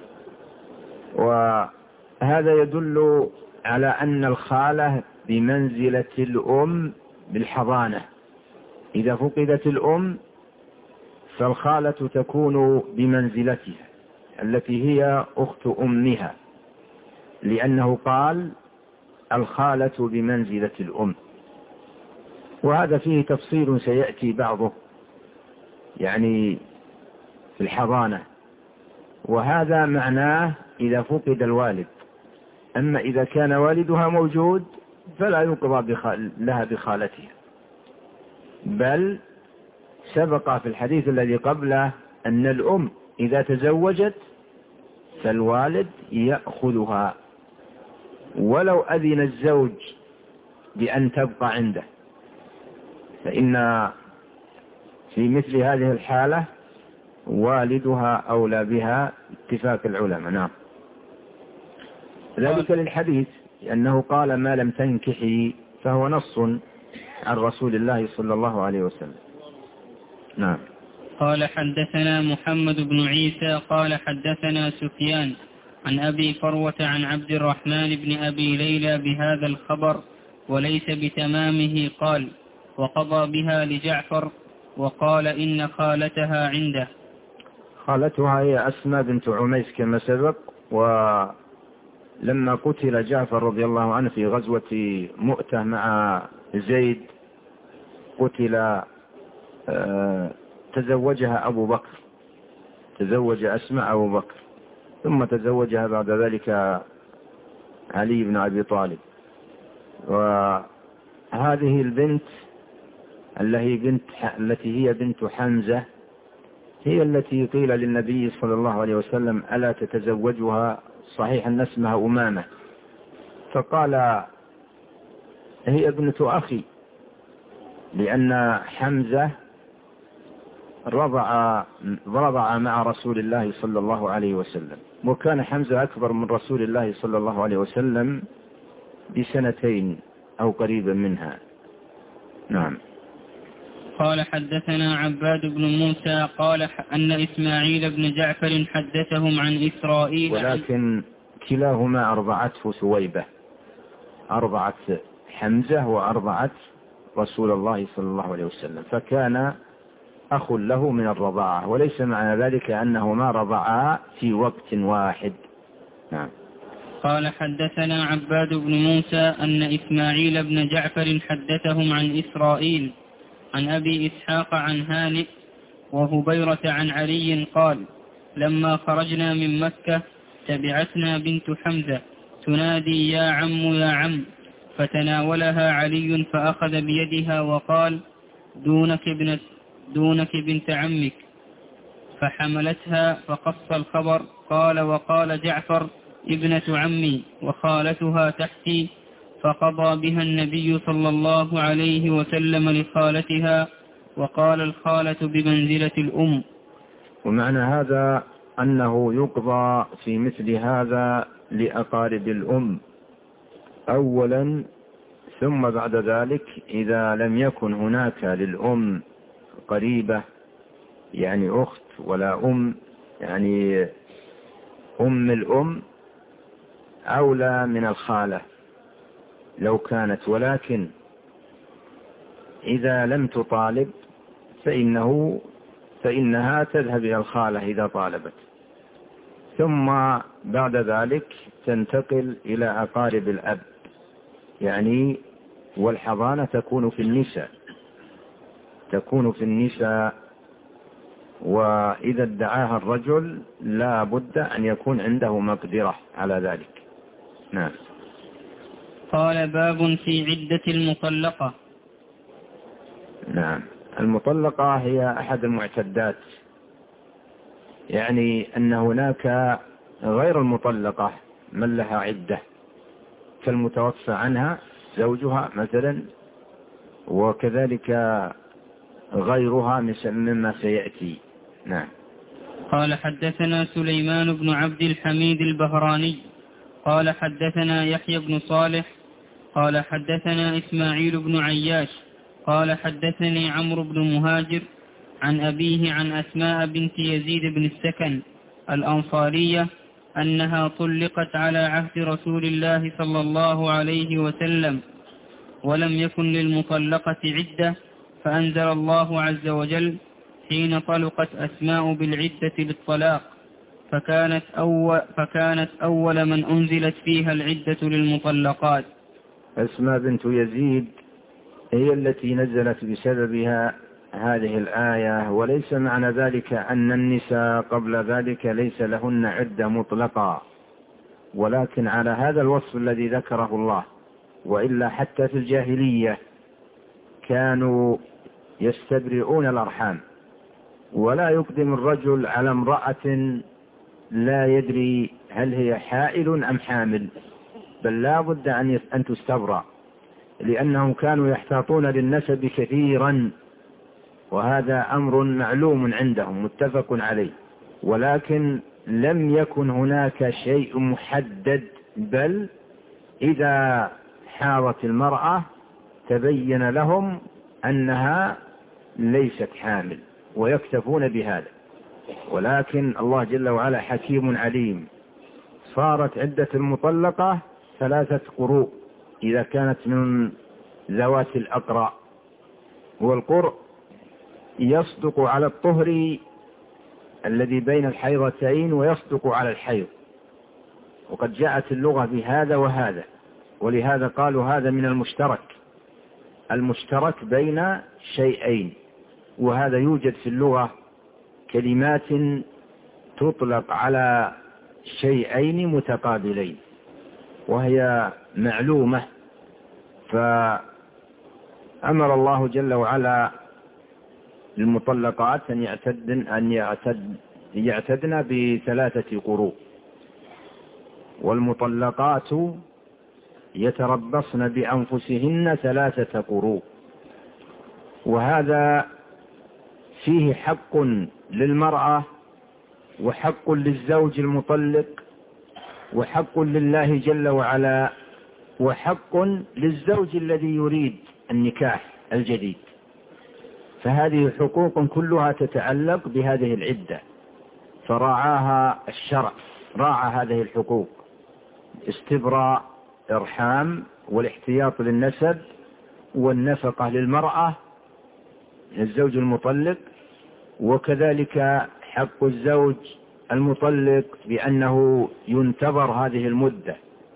وهذا يدل على أن الخالة بمنزلة الأم بالحضانة، إذا فقدت الأم فالخالة تكون بمنزلتها التي هي أخت أمها. لأنه قال الخالة بمنزلة الأم، وهذا فيه تفصيل سيأتي بعضه يعني في الحضانة، وهذا معناه إذا فقد الوالد. أما إذا كان والدها موجود فلا يقضى لها بخالتها، بل سبق في الحديث الذي قبله أن الأم إذا تزوجت فالوالد يأخذها ولو أذن الزوج بأن تبقى عنده، فإن في مثل هذه الحالة والدها أولى بها اتفاق العلماء. نعم. ذلك للحديث لأنه قال ما لم تنكحي، فهو نص عن رسول الله صلى الله عليه وسلم. نعم. قال حدثنا محمد بن عيسى قال حدثنا سفيان عن أبي فروة عن عبد الرحمن بن أبي ليلى بهذا الخبر وليس بتمامه. قال وقضى بها لجعفر وقال إن خالتها عنده. خالتها هي أسماء بنت عميس كما سبق، ولما قتل جعفر رضي الله عنه في غزوة مؤتة مع زيد قتل تزوجها أبو بكر، تزوج أسماء أبو بكر، ثم تزوجها بعد ذلك علي بن أبي طالب. وهذه البنت التي هي بنت حمزة هي التي قيل للنبي صلى الله عليه وسلم ألا تتزوجها؟ صحيح أن اسمها أمامة، فقال هي ابنة أخي، لأن حمزة رضع مع رسول الله صلى الله عليه وسلم، وكان حمزة أكبر من رسول الله صلى الله عليه وسلم ب2 أو قريبا منها. نعم. قال حدثنا عباد بن موسى قال أن إسماعيل بن جعفر حدثهم عن إسرائيل، ولكن كلاهما أرضعته ثويبة، أرضعت حمزة وأرضعت رسول الله صلى الله عليه وسلم، فكان أخ له من الرضاعة، وليس معنى ذلك أنهما رضعا في وقت واحد. نعم. قال حدثنا عباد بن موسى أن إسماعيل بن جعفر حدثهم عن إسرائيل عن أبي إسحاق عن هانئ وهبيرة عن علي قال لما خرجنا من مكة تبعتنا بنت حمزة تنادي يا عم يا عم، فتناولها علي فأخذ بيدها وقال دونك بنت عمك، فحملتها فقص الخبر. قال وقال جعفر ابنة عمي وخالتها تحتي، فقضى بها النبي صلى الله عليه وسلم لخالتها، وقال الخالة بمنزلة الأم. ومعنى هذا أنه يقضى في مثل هذا لأقارب الأم أولا، ثم بعد ذلك إذا لم يكن هناك للأم قريبة يعني أخت ولا أم، يعني أم الأم أولى من الخالة لو كانت، ولكن إذا لم تطالب فإنها تذهب إلى الخالة إذا طالبت، ثم بعد ذلك تنتقل إلى أقارب الأب يعني، والحضانة تكون في النساء، وإذا ادعاها الرجل لا بد أن يكون عنده مقدرة على ذلك. نعم. قال باب في عدة المطلقة. نعم. المطلقة هي أحد المعتدات، يعني أن هناك غير المطلقة من لها عدة كالمتوفى عنها زوجها مثلا، وكذلك غيرها مما سيأتي. نعم. قال حدثنا سليمان بن عبد الحميد البهراني قال حدثنا يحيى بن صالح قال حدثنا إسماعيل بن عياش قال حدثني عمرو بن مهاجر عن أبيه عن أسماء بنت يزيد بن السكن الأنصارية أنها طلقت على عهد رسول الله صلى الله عليه وسلم، ولم يكن للمطلقة عدة، فأنزل الله عز وجل حين طلقت أسماء بالعدة بالطلاق فكانت أول من أنزلت فيها العدة للمطلقات. أسماء بنت يزيد هي التي نزلت بسببها هذه الآية، وليس معنى ذلك أن النساء قبل ذلك ليس لهن عدة مطلقة، ولكن على هذا الوصف الذي ذكره الله. وإلا حتى في الجاهلية كانوا يستبرئون الأرحام، ولا يقدم الرجل على امرأة لا يدري هل هي حائل أم حامل، بل لا بد أن تستبرأ، لأنهم كانوا يحتاطون للنسب كثيرا، وهذا أمر معلوم عندهم متفق عليه. ولكن لم يكن هناك شيء محدد، بل إذا حاضت المرأة تبين لهم أنها ليست حامل ويكتفون بهذا. ولكن الله جل وعلا حكيم عليم، صارت عدة المطلقة 3 قروء إذا كانت من ذوات الأقراء. والقرء يصدق على الطهر الذي بين الحيضتين ويصدق على الحيض، وقد جاءت اللغة بهذا وهذا، ولهذا قالوا هذا من المشترك بين شيئين. وهذا يوجد في اللغة كلمات تطلق على شيئين متقابلين وهي معلومة. فأمر الله جل وعلا للمطلقات أن يعتدن ب3 قروء، والمطلقات يتربصن بأنفسهن 3 قروء. وهذا فيه حق للمرأة وحق للزوج المطلق وحق لله جل وعلا وحق للزوج الذي يريد النكاح الجديد. فهذه حقوق كلها تتعلق بهذه العدة، فراعاها الشرع، راعى هذه الحقوق: استبراء إرحام، والاحتياط للنسب، والنفقة للمرأة الزوج المطلق، وكذلك حق الزوج المطلق بأنه ينتظر هذه المدة.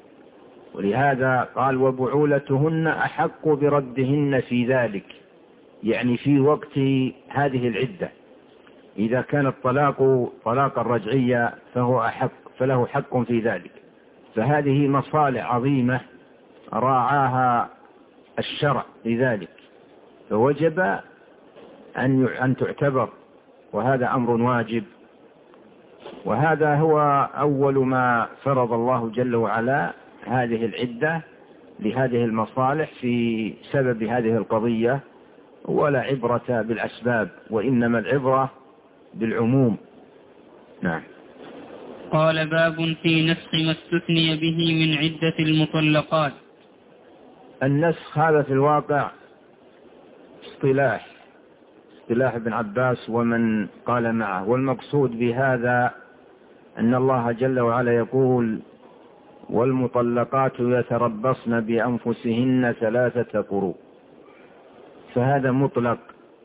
ولهذا قال: وبعولتهن أحق بردهن في ذلك، يعني في وقت هذه العدة. إذا كان الطلاق طلاقا رجعيا فله حق في ذلك. فهذه مصالح عظيمة راعاها الشرع لذلك، فوجب أن تعتبر، وهذا أمر واجب. وهذا هو أول ما فرض الله جل وعلا هذه العدة لهذه المصالح في سبب هذه القضية. ولا عبرة بالأسباب، وإنما العبرة بالعموم. نعم. قال: باب في نسخ ما استثني به من عدة المطلقات. النسخ هذا في الواقع اصطلاح ابن عباس ومن قال معه، والمقصود بهذا أن الله جل وعلا يقول: والمطلقات يتربصن بأنفسهن 3 قروء. فهذا مطلق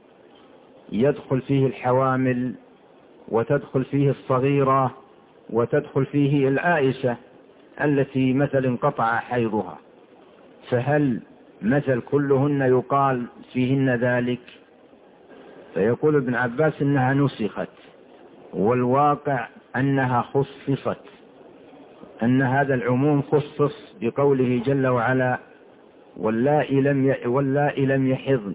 يدخل فيه الحوامل، وتدخل فيه الصغيرة، وتدخل فيه الآئسة التي مثل انقطع حيضها. فهل مثل كلهن يقال فيهن ذلك؟ فيقول ابن عباس إنها نسخت، والواقع أنها خصصت، أن هذا العموم خصص بقوله جل وعلا: واللائي لم يحضن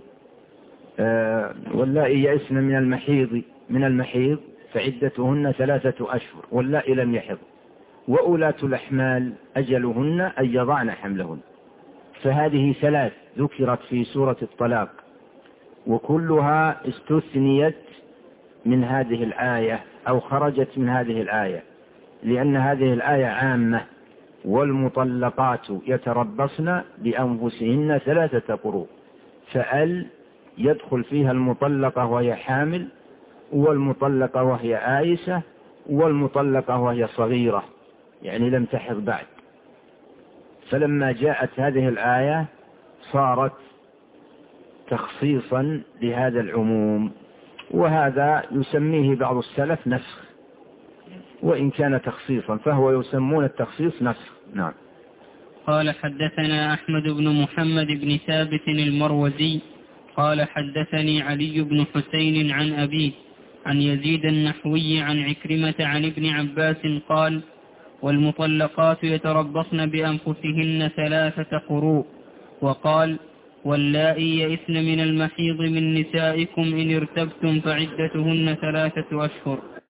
واللائي يئسن من المحيض فعدتهن 3 أشهر واللائي لم يحضن وأولاة الأحمال أجلهن أن يضعن حملهن. فهذه 3 ذكرت في سورة الطلاق، وكلها استثنيت من هذه الآية أو خرجت من هذه الآية، لأن هذه الآية عامة: والمطلقات يتربصن بأنفسهن 3 قروء. فأل يدخل فيها المطلقة وهي حامل، والمطلقة وهي آيسة، والمطلقة وهي صغيرة يعني لم تحض بعد. فلما جاءت هذه الآية صارت تخصيصا لهذا العموم، وهذا يسميه بعض السلف نسخ، وإن كان تخصيصا فهو يسمون التخصيص نسخ. نعم. قال حدثنا أحمد بن محمد بن ثابت المروزي قال حدثني علي بن حسين عن أبيه عن يزيد النحوي عن عكرمة عن ابن عباس قال والمطلقات يتربصن بأنفسهن 3 قروء. وقال واللائي يئسن من المحيض من نسائكم إن ارتبتم فعدتهن 3 أشهر.